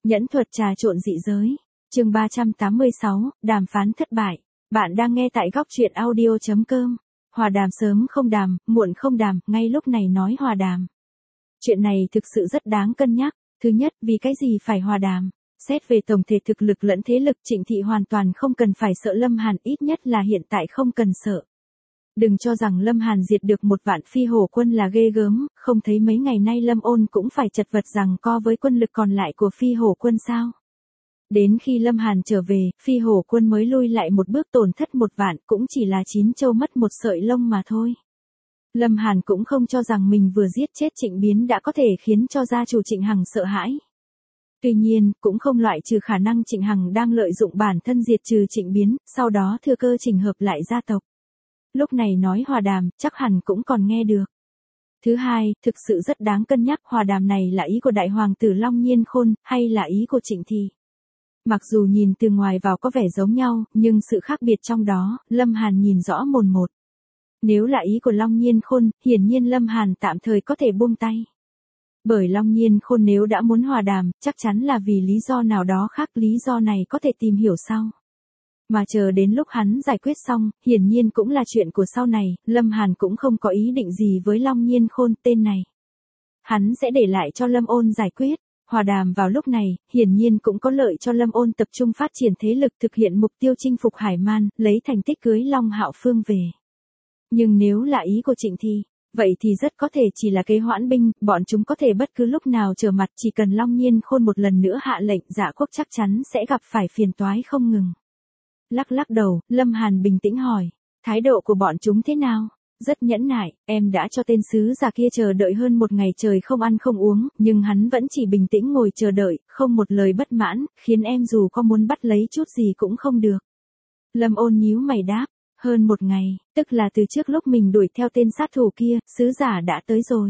Nhẫn thuật trà trộn dị giới. Chương 386, đàm phán thất bại. Bạn đang nghe tại góc truyện audio.com. Hòa đàm sớm không đàm, muộn không đàm, ngay lúc này nói hòa đàm. Chuyện này thực sự rất đáng cân nhắc. Thứ nhất, vì cái gì phải hòa đàm? Xét về tổng thể thực lực lẫn thế lực, Trịnh Thị hoàn toàn không cần phải sợ Lâm Hàn, ít nhất là hiện tại không cần sợ. Đừng cho rằng Lâm Hàn diệt được 1 vạn phi hổ quân là ghê gớm, không thấy mấy ngày nay Lâm Ôn cũng phải chật vật rằng co với quân lực còn lại của phi hổ quân sao. Đến khi Lâm Hàn trở về, phi hổ quân mới lui lại một bước, tổn thất 1 vạn, cũng chỉ là 9 châu mất 1 sợi lông mà thôi. Lâm Hàn cũng không cho rằng mình vừa giết chết Trịnh Biến đã có thể khiến cho gia chủ Trịnh Hằng sợ hãi. Tuy nhiên, cũng không loại trừ khả năng Trịnh Hằng đang lợi dụng bản thân diệt trừ Trịnh Biến, sau đó thừa cơ chỉnh hợp lại gia tộc. Lúc này nói hòa đàm, chắc hẳn cũng còn nghe được. Thứ hai, thực sự rất đáng cân nhắc, hòa đàm này là ý của đại hoàng tử Long Nhiên Khôn, hay là ý của Trịnh Thị. Mặc dù nhìn từ ngoài vào có vẻ giống nhau, nhưng sự khác biệt trong đó, Lâm Hàn nhìn rõ mồn một. Nếu là ý của Long Nhiên Khôn, hiển nhiên Lâm Hàn tạm thời có thể buông tay. Bởi Long Nhiên Khôn nếu đã muốn hòa đàm, chắc chắn là vì lý do nào đó khác, lý do này có thể tìm hiểu sau. Mà chờ đến lúc hắn giải quyết xong, hiển nhiên cũng là chuyện của sau này, Lâm Hàn cũng không có ý định gì với Long Nhiên Khôn tên này. Hắn sẽ để lại cho Lâm Ôn giải quyết. Hòa đàm vào lúc này, hiển nhiên cũng có lợi cho Lâm Ôn tập trung phát triển thế lực, thực hiện mục tiêu chinh phục Hải Man, lấy thành tích cưới Long Hạo Phương về. Nhưng nếu là ý của Trịnh Thị, vậy thì rất có thể chỉ là kế hoãn binh, bọn chúng có thể bất cứ lúc nào trở mặt, chỉ cần Long Nhiên Khôn một lần nữa hạ lệnh, Dạ Quốc chắc chắn sẽ gặp phải phiền toái không ngừng. Lắc lắc đầu, Lâm Hàn bình tĩnh hỏi, thái độ của bọn chúng thế nào? Rất nhẫn nại, em đã cho tên sứ giả kia chờ đợi hơn 1 ngày trời không ăn không uống, nhưng hắn vẫn chỉ bình tĩnh ngồi chờ đợi, không một lời bất mãn, khiến em dù có muốn bắt lấy chút gì cũng không được. Lâm Ôn nhíu mày đáp, hơn 1 ngày, tức là từ trước lúc mình đuổi theo tên sát thủ kia, sứ giả đã tới rồi.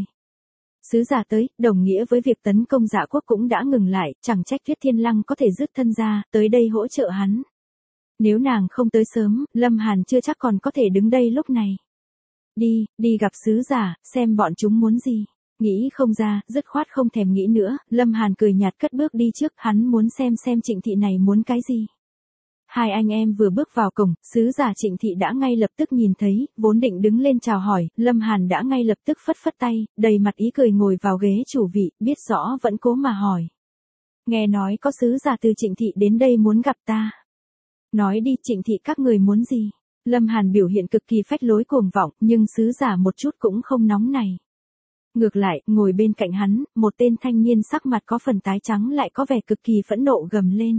Sứ giả tới, đồng nghĩa với việc tấn công Dạ Quốc cũng đã ngừng lại, chẳng trách Tuyết Thiên Lăng có thể dứt thân ra, tới đây hỗ trợ hắn. Nếu nàng không tới sớm, Lâm Hàn chưa chắc còn có thể đứng đây lúc này. Đi gặp sứ giả, xem bọn chúng muốn gì. Nghĩ không ra, dứt khoát không thèm nghĩ nữa, Lâm Hàn cười nhạt cất bước đi trước, hắn muốn xem Trịnh Thị này muốn cái gì. Hai anh em vừa bước vào cổng, sứ giả Trịnh Thị đã ngay lập tức nhìn thấy, vốn định đứng lên chào hỏi, Lâm Hàn đã ngay lập tức phất phất tay, đầy mặt ý cười ngồi vào ghế chủ vị, biết rõ vẫn cố mà hỏi. Nghe nói có sứ giả từ Trịnh Thị đến đây muốn gặp ta. Nói đi, Trịnh Thị các người muốn gì? Lâm Hàn biểu hiện cực kỳ phách lối cuồng vọng, nhưng sứ giả một chút cũng không nóng này. Ngược lại, ngồi bên cạnh hắn, một tên thanh niên sắc mặt có phần tái trắng lại có vẻ cực kỳ phẫn nộ gầm lên.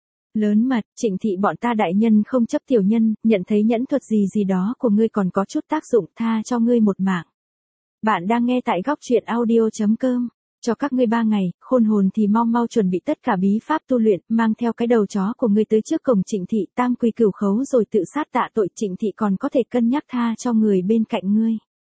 Lớn mật, Trịnh Thị bọn ta đại nhân không chấp tiểu nhân, nhận thấy nhẫn thuật gì đó của ngươi còn có chút tác dụng, tha cho ngươi một mạng. Bạn đang nghe tại góc truyện audio.com. Cho các ngươi 3 ngày, khôn hồn thì mau chuẩn bị tất cả bí pháp tu luyện, mang theo cái đầu chó của ngươi tới trước cổng Trịnh Thị, tam quy cửu khấu rồi tự sát tạ tội, Trịnh Thị còn có thể cân nhắc tha cho người bên cạnh ngươi.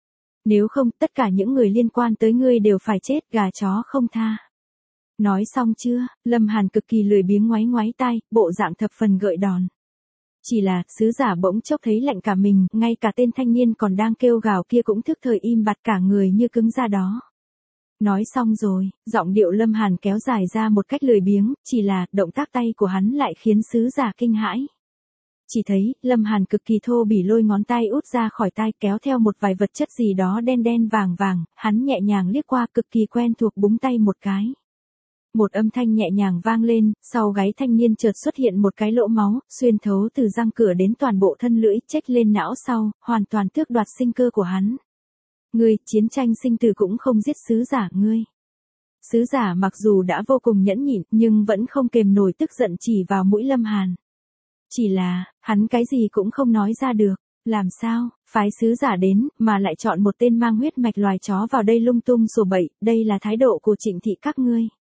Nếu không, tất cả những người liên quan tới ngươi đều phải chết, gà chó không tha. Nói xong chưa? Lâm Hàn cực kỳ lười biếng ngoáy tai, bộ dạng thập phần gợi đòn. Chỉ là, sứ giả bỗng chốc thấy lạnh cả mình, ngay cả tên thanh niên còn đang kêu gào kia cũng thức thời im bặt, cả người như cứng ra đó. Nói xong rồi, giọng điệu Lâm Hàn kéo dài ra một cách lười biếng, chỉ là, động tác tay của hắn lại khiến sứ giả kinh hãi. Chỉ thấy, Lâm Hàn cực kỳ thô bỉ lôi ngón tay út ra khỏi tai, kéo theo một vài vật chất gì đó đen vàng, hắn nhẹ nhàng liếc qua, cực kỳ quen thuộc, búng tay một cái. Một âm thanh nhẹ nhàng vang lên, sau gáy thanh niên chợt xuất hiện một cái lỗ máu, xuyên thấu từ răng cửa đến toàn bộ thân lưỡi, chếch lên não sau, hoàn toàn tước đoạt sinh cơ của hắn. Ngươi, chiến tranh sinh tử cũng không giết sứ giả ngươi. Sứ giả mặc dù đã vô cùng nhẫn nhịn, nhưng vẫn không kềm nổi tức giận chỉ vào mũi Lâm Hàn. Chỉ là, hắn cái gì cũng không nói ra được. Làm sao, phái sứ giả đến, mà lại chọn một tên mang huyết mạch loài chó vào đây lung tung sổ bậy, đây là thái độ của Trịnh Thị các ngươi.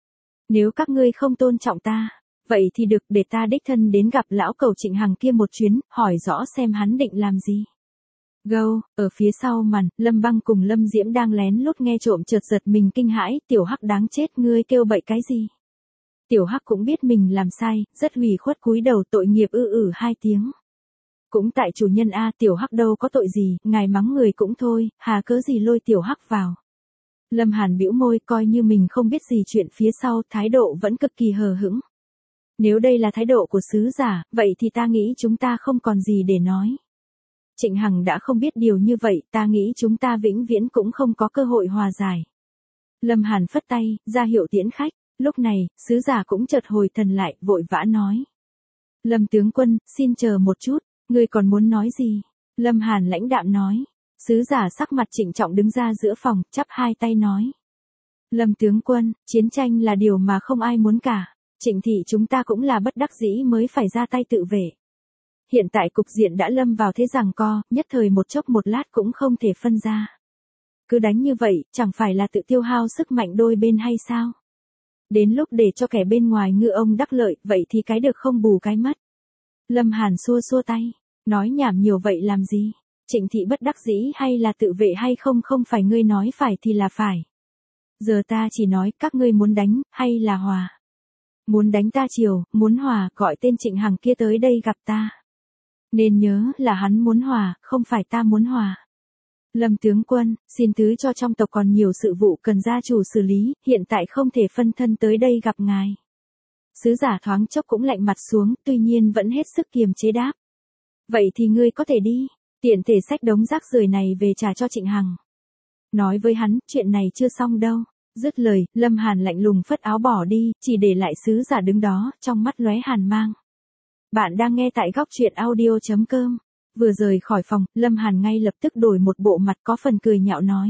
Nếu các ngươi không tôn trọng ta, vậy thì được, để ta đích thân đến gặp lão cẩu Trịnh Hằng kia một chuyến, hỏi rõ xem hắn định làm gì. Ở phía sau màn, Lâm Băng cùng Lâm Diễm đang lén lút nghe trộm chợt giật mình kinh hãi, Tiểu Hắc đáng chết, ngươi kêu bậy cái gì? Tiểu Hắc cũng biết mình làm sai, rất ủy khuất cúi đầu, tội nghiệp 2 tiếng. Cũng tại chủ nhân a, Tiểu Hắc đâu có tội gì, ngài mắng người cũng thôi, hà cớ gì lôi Tiểu Hắc vào. Lâm Hàn bĩu môi coi như mình không biết gì chuyện phía sau, thái độ vẫn cực kỳ hờ hững. Nếu đây là thái độ của sứ giả, vậy thì ta nghĩ chúng ta không còn gì để nói. Trịnh Hằng đã không biết điều như vậy, ta nghĩ chúng ta vĩnh viễn cũng không có cơ hội hòa giải. Lâm Hàn phất tay, ra hiệu tiễn khách. Lúc này, sứ giả cũng chợt hồi thần lại, vội vã nói. Lâm tướng quân, xin chờ một chút, ngươi còn muốn nói gì? Lâm Hàn lãnh đạm nói. Sứ giả sắc mặt trịnh trọng đứng ra giữa phòng, chắp hai tay nói. Lâm tướng quân, chiến tranh là điều mà không ai muốn cả. Trịnh thị chúng ta cũng là bất đắc dĩ mới phải ra tay tự vệ. Hiện tại cục diện đã lâm vào thế giằng co, nhất thời một chốc một lát cũng không thể phân ra. Cứ đánh như vậy, chẳng phải là tự tiêu hao sức mạnh đôi bên hay sao? Đến lúc để cho kẻ bên ngoài ngư ông đắc lợi, vậy thì cái được không bù cái mất. Lâm Hàn xua xua tay, nói nhảm nhiều vậy làm gì? Trịnh thị bất đắc dĩ hay là tự vệ hay không, không phải ngươi nói phải thì là phải. Giờ ta chỉ nói các ngươi muốn đánh, hay là hòa. Muốn đánh ta chiều, muốn hòa, gọi tên Trịnh Hằng kia tới đây gặp ta. Nên nhớ là hắn muốn hòa, không phải ta muốn hòa. Lâm tướng quân, xin thứ cho trong tộc còn nhiều sự vụ cần gia chủ xử lý, hiện tại không thể phân thân tới đây gặp ngài. Sứ giả thoáng chốc cũng lạnh mặt xuống, tuy nhiên vẫn hết sức kiềm chế đáp. Vậy thì ngươi có thể đi, tiện thể xách đống rác rưởi này về trả cho Trịnh Hằng. Nói với hắn, chuyện này chưa xong đâu. Dứt lời, Lâm Hàn lạnh lùng phất áo bỏ đi, chỉ để lại sứ giả đứng đó, trong mắt lóe hàn mang. Bạn đang nghe tại góc truyện audio.com. Vừa rời khỏi phòng, Lâm Hàn ngay lập tức đổi một bộ mặt có phần cười nhạo nói.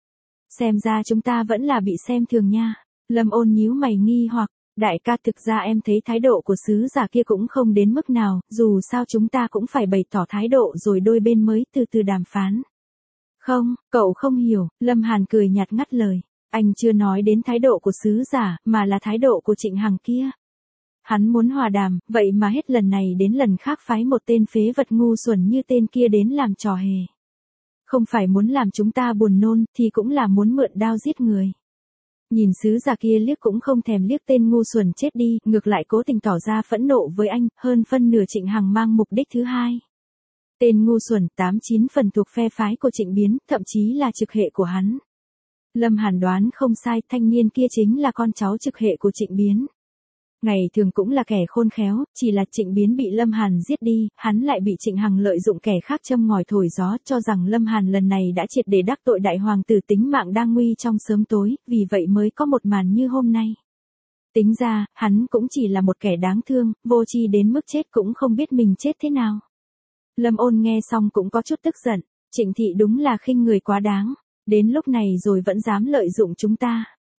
Xem ra chúng ta vẫn là bị xem thường nha. Lâm Ôn nhíu mày nghi hoặc, đại ca thực ra em thấy thái độ của sứ giả kia cũng không đến mức nào, dù sao chúng ta cũng phải bày tỏ thái độ rồi đôi bên mới từ từ đàm phán. Không, cậu không hiểu, Lâm Hàn cười nhạt ngắt lời. Anh chưa nói đến thái độ của sứ giả, mà là thái độ của Trịnh Hằng kia. Hắn muốn hòa đàm, vậy mà hết lần này đến lần khác phái một tên phế vật ngu xuẩn như tên kia đến làm trò hề. Không phải muốn làm chúng ta buồn nôn, thì cũng là muốn mượn đao giết người. Nhìn sứ giả kia liếc cũng không thèm liếc tên ngu xuẩn chết đi, ngược lại cố tình tỏ ra phẫn nộ với anh, hơn phân nửa Trịnh Hằng mang mục đích thứ hai. Tên ngu xuẩn 89 phần thuộc phe phái của Trịnh Biến, thậm chí là trực hệ của hắn. Lâm Hàn đoán không sai, thanh niên kia chính là con cháu trực hệ của Trịnh Biến. Ngày thường cũng là kẻ khôn khéo, chỉ là Trịnh Biến bị Lâm Hàn giết đi, hắn lại bị Trịnh Hằng lợi dụng kẻ khác châm ngòi thổi gió, cho rằng Lâm Hàn lần này đã triệt để đắc tội đại hoàng tử, tính mạng đang nguy trong sớm tối, vì vậy mới có một màn như hôm nay. Tính ra, hắn cũng chỉ là một kẻ đáng thương, vô tri đến mức chết cũng không biết mình chết thế nào. Lâm Ôn nghe xong cũng có chút tức giận, Trịnh thị đúng là khinh người quá đáng, đến lúc này rồi vẫn dám lợi dụng chúng ta.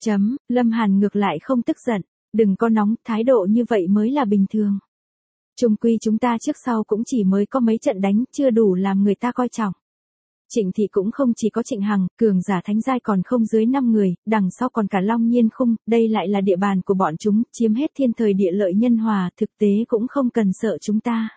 Lâm Hàn ngược lại không tức giận. Đừng có nóng, thái độ như vậy mới là bình thường. Chung quy chúng ta trước sau cũng chỉ mới có mấy trận đánh, chưa đủ làm người ta coi trọng. Trịnh thị cũng không chỉ có Trịnh Hằng, cường giả thánh giai còn không dưới 5 người, đằng sau còn cả Long Nhiên Khung, đây lại là địa bàn của bọn chúng, chiếm hết thiên thời địa lợi nhân hòa, thực tế cũng không cần sợ chúng ta.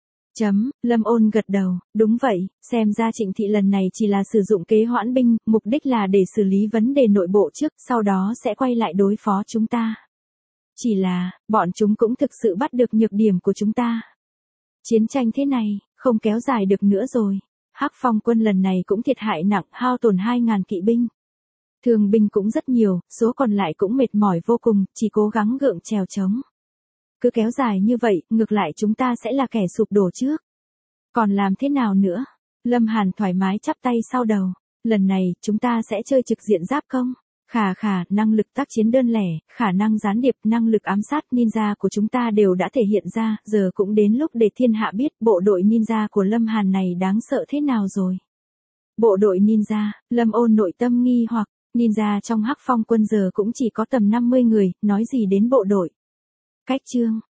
Lâm Ôn gật đầu, đúng vậy, xem ra Trịnh thị lần này chỉ là sử dụng kế hoãn binh, mục đích là để xử lý vấn đề nội bộ trước, sau đó sẽ quay lại đối phó chúng ta. Chỉ là, bọn chúng cũng thực sự bắt được nhược điểm của chúng ta. Chiến tranh thế này, không kéo dài được nữa rồi. Hắc Phong quân lần này cũng thiệt hại nặng, hao tổn 2.000 kỵ binh. Thương binh cũng rất nhiều, số còn lại cũng mệt mỏi vô cùng, chỉ cố gắng gượng chèo chống. Cứ kéo dài như vậy, ngược lại chúng ta sẽ là kẻ sụp đổ trước. Còn làm thế nào nữa? Lâm Hàn thoải mái chắp tay sau đầu. Lần này, chúng ta sẽ chơi trực diện giáp công. Năng lực tác chiến đơn lẻ, khả năng gián điệp, năng lực ám sát ninja của chúng ta đều đã thể hiện ra, giờ cũng đến lúc để thiên hạ biết bộ đội ninja của Lâm Hàn này đáng sợ thế nào rồi. Bộ đội ninja, Lâm Ôn nội tâm nghi hoặc, ninja trong Hắc Phong quân giờ cũng chỉ có tầm 50 người, nói gì đến bộ đội. Cách chương.